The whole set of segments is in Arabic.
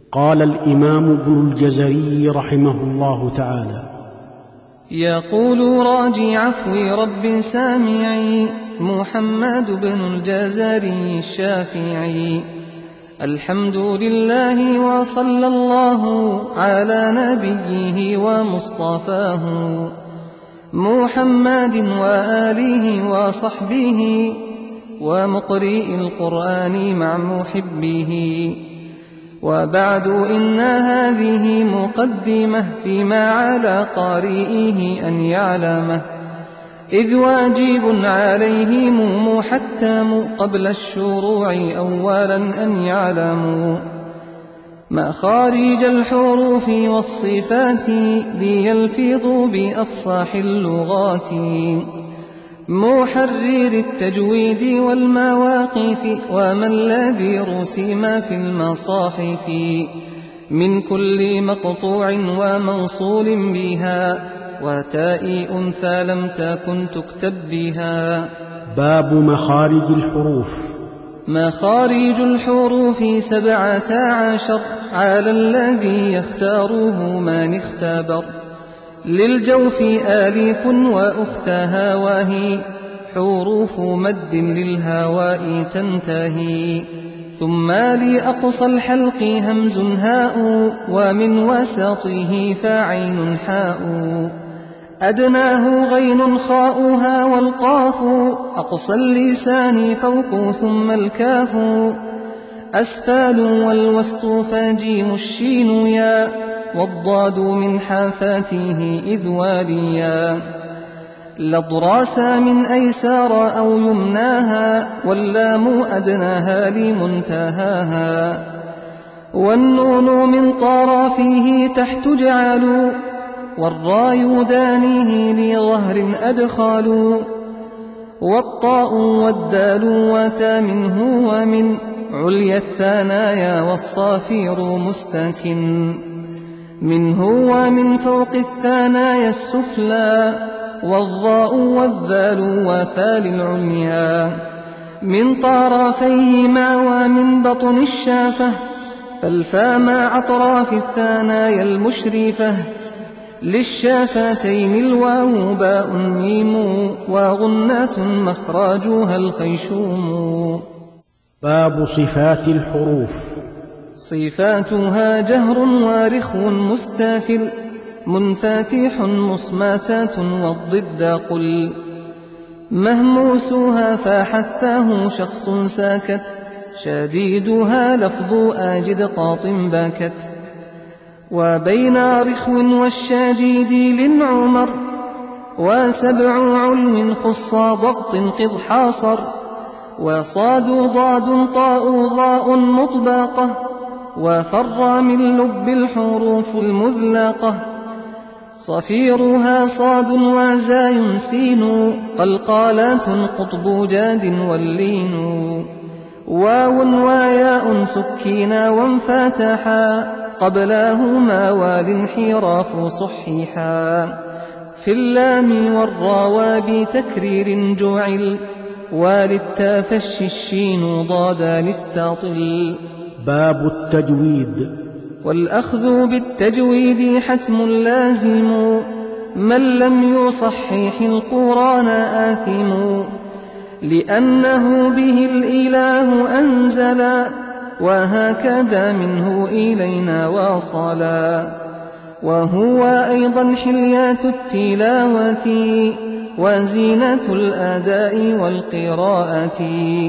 قال الإمام ابن الجزري رحمه الله تعالى: يقول راجي عفو رب سامعي محمد بن الجزري الشافعي: الحمد لله وصلى الله على نبيه ومصطفاه محمد وآله وصحبه ومقرئ القرآن مع محبه. وبعد إن هذه مقدمة فيما على قارئه أن يعلمه، إذ واجب عليهم محتم قبل الشروع أولا أن يعلموا مخارج الحروف والصفات ليلفظوا بأفصاح اللغات، محرر التجويد والمواقف وما الذي رسم في المصاحف من كل مقطوع وموصول بها وتاء أنثى لم تكن تكتب بها. باب مخارج الحروف. مخارج الحروف 17 على الذي يختاره من اختبر، للجوف آلف وأختها وهي حروف مد للهواء تنتهي، ثم لأقصى الحلق همز هاء ومن وسطه فعين حاء، أدناه غين خاؤها والقاف، أقصى اللسان فوق ثم الكاف، أسفال والوسط فجيم الشين يا، والضاد من حافاته إذ واليا، لضراس من أيسار أو يمناها، واللام أدناها لمنتهاها، والنون من طرفه تحت جعلوا، والراء دانيه لظهر أدخلوا، والطاء والدال وتا منه ومن عليا الثنايا، والصافير مستكن منه ومن فوق الثنايا السفلى، والضاء والذال وثال العليا، من طرفيهما ومن بطن الشافة، فالفاء مع أطراف الثنايا المشرفة، للشافتين الواو باء ميم، وغنة مخراجها الخيشوم. باب صفات الحروف. صفاتها جهر ورخو مستافل، منفاتح مصماتات والضد قل، مهموسها فحثاه شخص ساكت، شديدها لفظ آجد قاط باكت، وبين رخو والشديد للعمر، وسبع علو خص ضغط قض حاصر، وصاد ضاد طاء ضاء مطبقة، وفر من لب الحروف المذلقة، صفيرها صاد وزاي سين، قلقالات قطب جاد واللين، واو وياء سكينا وانفتحا، قبلاهما والانحراف صحيحا، في اللام والراء بتكرير جعل، وللتافش الشين ضادا لاستطل. باب التجويد. والأخذ بالتجويد حتم لازم، من لم يصحح القرآن آثم، لأنه به الإله أنزلا، وهكذا منه إلينا واصلا، وهو أيضا حليات التلاوة وزينة الأداء والقراءة،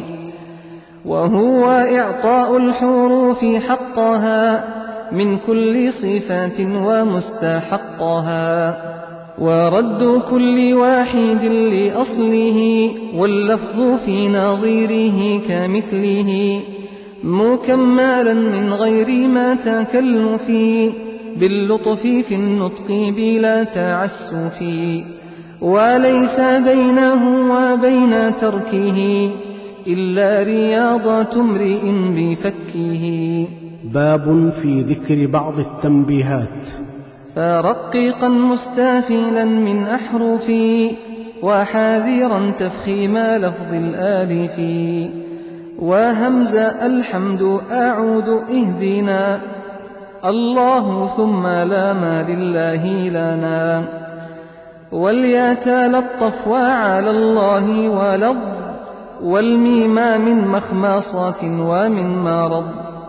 وهو إعطاء الحروف حقها من كل صفات ومستحقها، ورد كل واحد لأصله، واللفظ في نظيره كمثله، مكملا من غير ما تكلف، باللطف في النطق بلا تعسف، وليس بينه وبين تركه إلا رياضة امرئ بفكه. باب في ذكر بعض التنبيهات. فرقيقا مستافلا من أحرفي، وحاذرا تفخيم لفظ الآلف، وهمز الحمد أعود اهدنا، الله ثم لا ما لله لنا. والياتا للطف وعلى الله ولض والميما من مخماصات ومن مرض.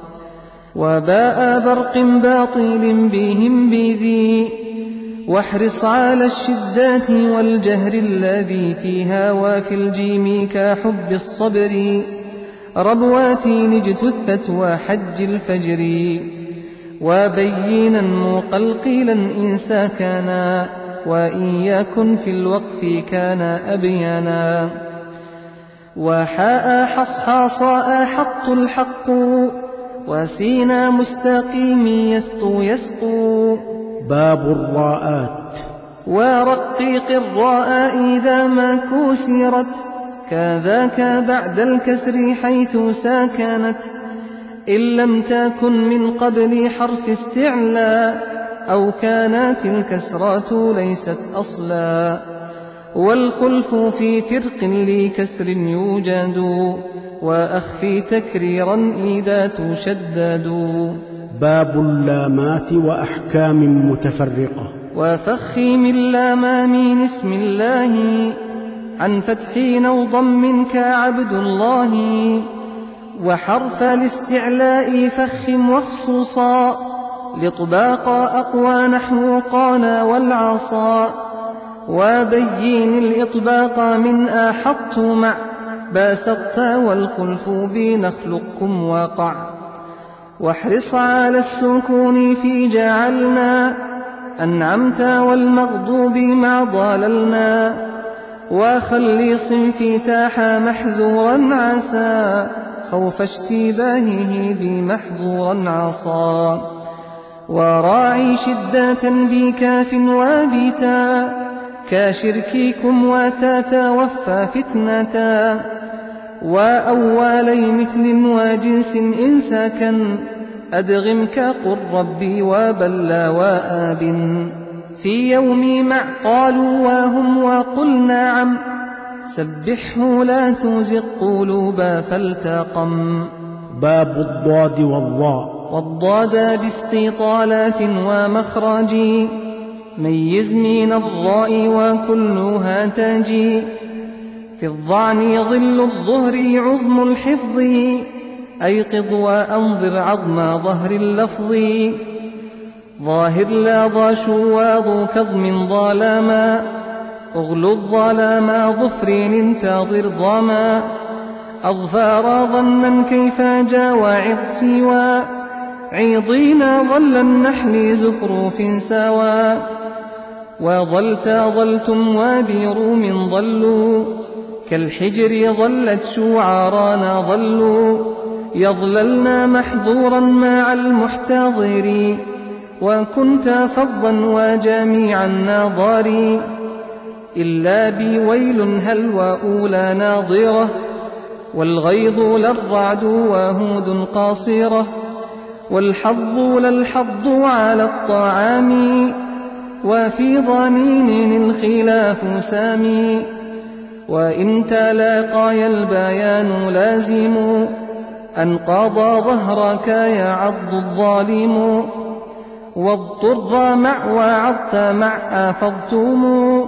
وباء برق باطل بهم بذي واحرص على الشدات والجهر الذي فيها وفي الجيم كحب الصبر ربواتي اجتثت وحج الفجر. وبينا مقلقلا إن ساكنا وإن يكن في الوقف كان أبينا. وحاء حصحاصاء حط الحق وسينا مستقيم يسقو. باب الراءات. ورقيق الراء إذا ما كسرت كذاك بعد الكسر حيث ساكنت إن لم تكن من قبل حرف استعلاء أو كانت الكسرات ليست أصلا. والخلف في فرق لكسر يوجد وأخفي تكريرا إذا تشدد. باب اللامات وأحكام متفرقة. وفخم اللام من اسم الله عن فتح أو ضم كعبد الله. وحرف الاستعلاء فخم وخصوصا لطباق أقوى نحو قال والعصا. وبين الإطباق من أحط مع باسطت والخلف بنخلقكم وقع. واحرص على السكون في جعلنا أنعمت والمغضوب مع ضللنا. وخلي صنفي تاح محذورا عسى خوف اشتباهه بمحظورا عصا. وراعي شدة بكاف وبتا كشرككم وتتوفى فتنة. وأولي مثل وجنس إن سكن أدغم كقل ربي وبلى وآب. في يوم مع قالوا وهم وقل نعم سبحه لا تزغ قلوبا فالتقم. باب الضاد والضاء. والضاد باستطالات ومخرج ميز من الضاء وكلها تجي. في الظعن ظل الظهر عظم الحفظ أيقظ وأنظر عظم ظهر اللفظ. ظاهر لا ضاشو وذو كظم ظلاما أغلو الظلاما ظفر انتظر ظما. أظفار ظنا كيف جاوعد سوى عيضين ظل النحل زخرف سوا. وظلت ظلتم وبروم ظلوا كالحجر ظلت شعرانا ظلوا. يظللنا محظورا مع المحتضر وكنت فظا وجميع الناظر. إلا بويل هل وأولى ناظرة والغيظ للرعد وهود قاصرة. والحظ للحظ على الطعام وفي ضنين الخلاف سامي. وإن تلاقاي البيان لازم أن قضى ظهرك يعض الظالم. واضطر مع وعظت مع أفضتم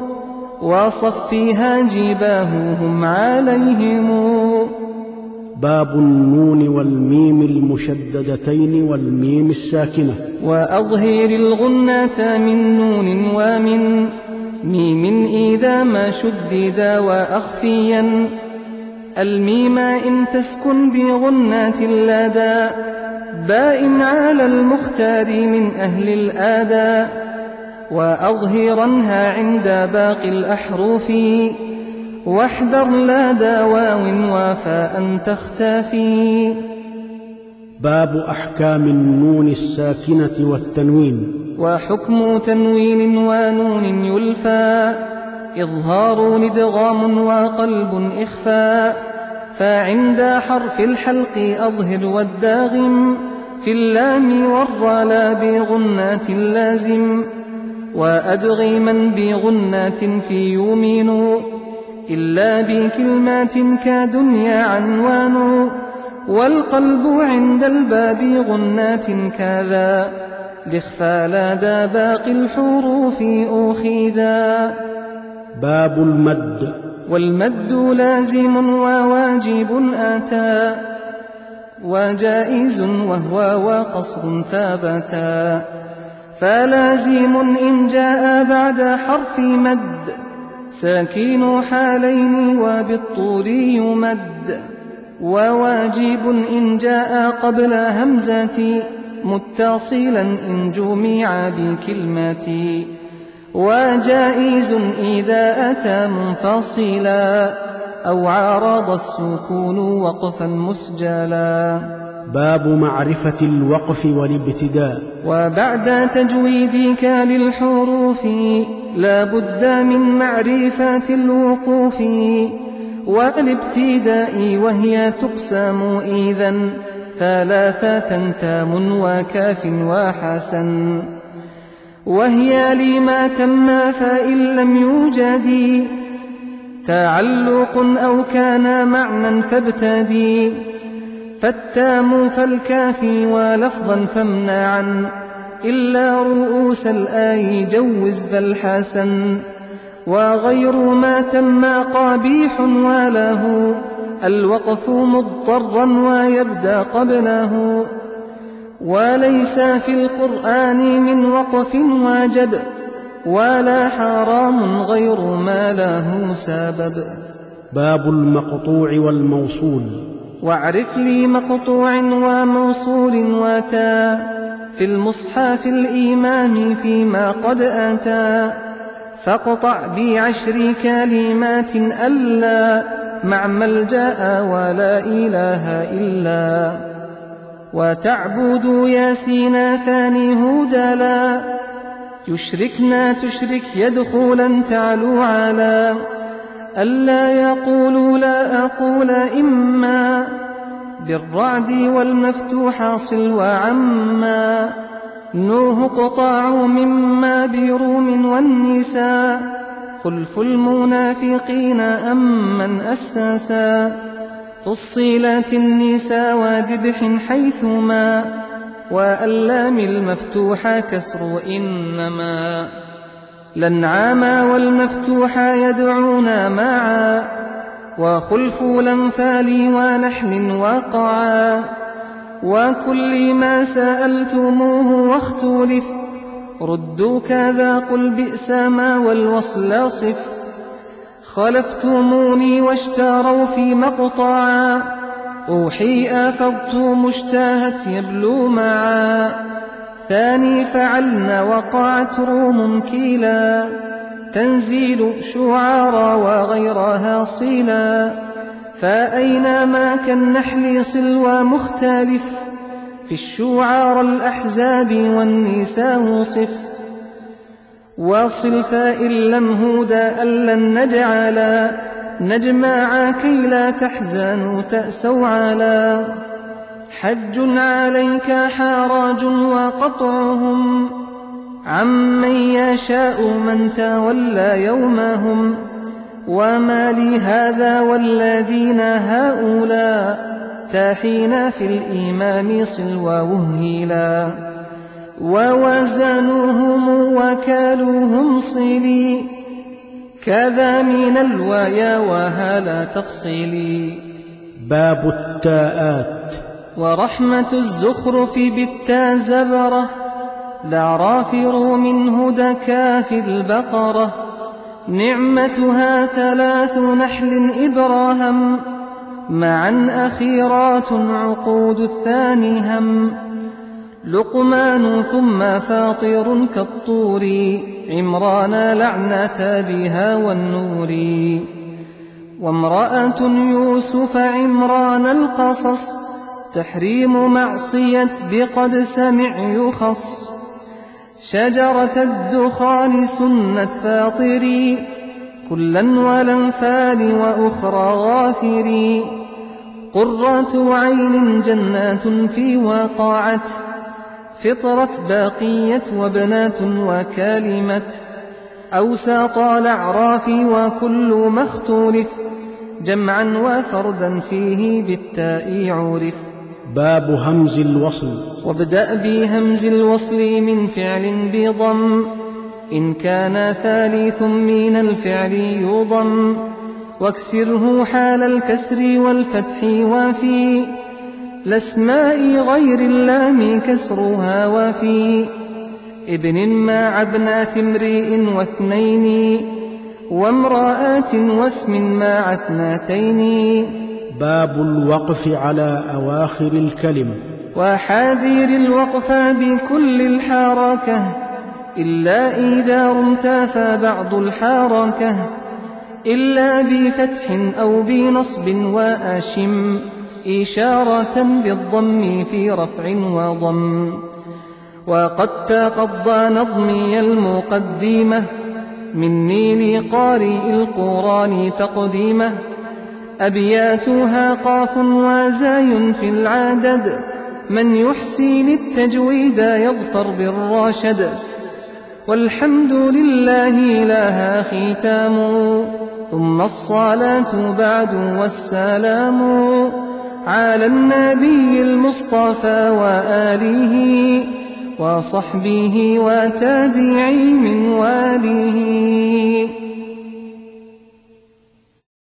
وصفيها جباههم عليهم. باب النون والميم المشددتين والميم الساكنة. وأظهر الغنة من نون ومن ميم إذا ما شددا وأخفيا. الميم إن تسكن بغنة لدى باء على المختار من أهل الآداء. وأظهرنها عند باقي الأحرف واحذر لدى واو وفاء تختفي. باب أحكام النون الساكنة والتنوين. وحكم تنوين ونون يلفى إظهار ادغام وقلب إخفاء. فعند حرف الحلق أظهر والداغم في اللام والراء بغنات لازم. وأدغما بغنات في يمين إلا بكلمات كدنيا عنوان. والقلب عند الباب غنات كذا لإخفى لدى باقي الحروف أخذا. باب المد. والمد لازم وواجب أتى وجائز وهو وقصر ثابتا. فلازم إن جاء بعد حرف مد ساكن حالين وبالطول يمد. وواجب إن جاء قبل همزة متصلا إن جمع بكلمة. وجائز إذا أتى منفصلا أو عارض السكون وقفا مسجلا. باب معرفة الوقف والابتداء. وبعد تجويدك للحروف لا بد من معرفة الوقوف والابتداء، وهي تقسم إذن ثلاثة تام وكاف وحسن. وهي لما تم فإن لم يوجد تعلق أو كان معنى فابتدي. فالتام فالكافي ولفظا فامنعا إلا رؤوس الآي جوز فالحسن. وغير ما تم قبيح وله الوقف مضطرا ويبدأ قبله. وليس في القرآن من وقف واجب ولا حرام غير ما له سبب. باب المقطوع والموصول. واعرف لي مقطوع وموصول وتا في المصحف الإمام فيما قد أتى. فاقطع ب10 كلمات ألا مع ملجأ ولا إله إلا. وتعبد ياسين ثاني هدلا يشركنا تشرك يدخلا تعلو على. ألا يقول لا أقول إما بالرعد والمفتوح صل وعما. نوح قطاع مما بروم والنساء خلف المنافقين أمن أساسا. فصيلات النساء وذبح حيثما وألام المفتوح كسر إنما. الأنعام والمفتوح يدعون معا وخلف الأمثال ونحل وقعا. وكل ما سألتموه واختلف ردوا كذا قل بئس ما والوصل صف. خلفتموني واشتروا في مقطعا أوحي أفضت مشتاهت يبلو معا. ثاني فعلنا وقعت روم كيلا تنزيل شعارا وغيرها صلا. فأينما كالنحل صل مختلف في الشعار الأحزاب والنساء صف. وصل فإن لم هدى ألن نجعلا نجمع كي لا تحزنوا تأسوا على. حج عليك حراج وقطعهم عمن يشاء من تولى يومهم. وما لي هذا والذين هؤلاء تاحين في الإمام صل ووهلا. ووزنوهم وكالوهم صلي كذا من الوايا وهلا تفصيلي. باب التاءات. ورحمة الزخرف بالتا زبرة الأعراف روم هدى كاف البقرة. نعمتها 3 نحل إبراهم معا أخيرات عقود الثاني هم. لقمان ثم فاطر كالطور عمران لعنة بها والنور. وامرأة يوسف عمران القصص تحريم معصية بقد سمع يخص. شجرة الدخان سنة فاطري كلا والأنفال وأخرى غافري. قرة عين جنات في وقعت فطرة باقية وبنات وكالمة. أوساط الأعراف وكل ما اختلف جمعا وفردا فيه بالتاء عرف. باب همز الوصل. وابدأ بهمز الوصل من فعل بضم إن كان ثالث من الفعل يضم، واكسره حال الكسر والفتح وفي الأسماء غير اللام كسرها وفي ابن مع ابنات امرئ واثنين وامرأات واسم مع اثنتين. باب الوقف على أواخر الكلم. وحاذر الوقف بكل الحركة إلا إذا رمت فبعض الحركة، إلا بفتح أو بنصب وأشم إشارة بالضم في رفع وضم. وقد تقضى نظمي المقدمة مني لقارئ القرآن تقديمه، أبياتها قاف وزاي في العدد، من يحسن التجويد يظفر بالرشد. والحمد لله لها ختام، ثم الصلاة بعد والسلام على النبي المصطفى وآله وصحبه وتابعي من واله.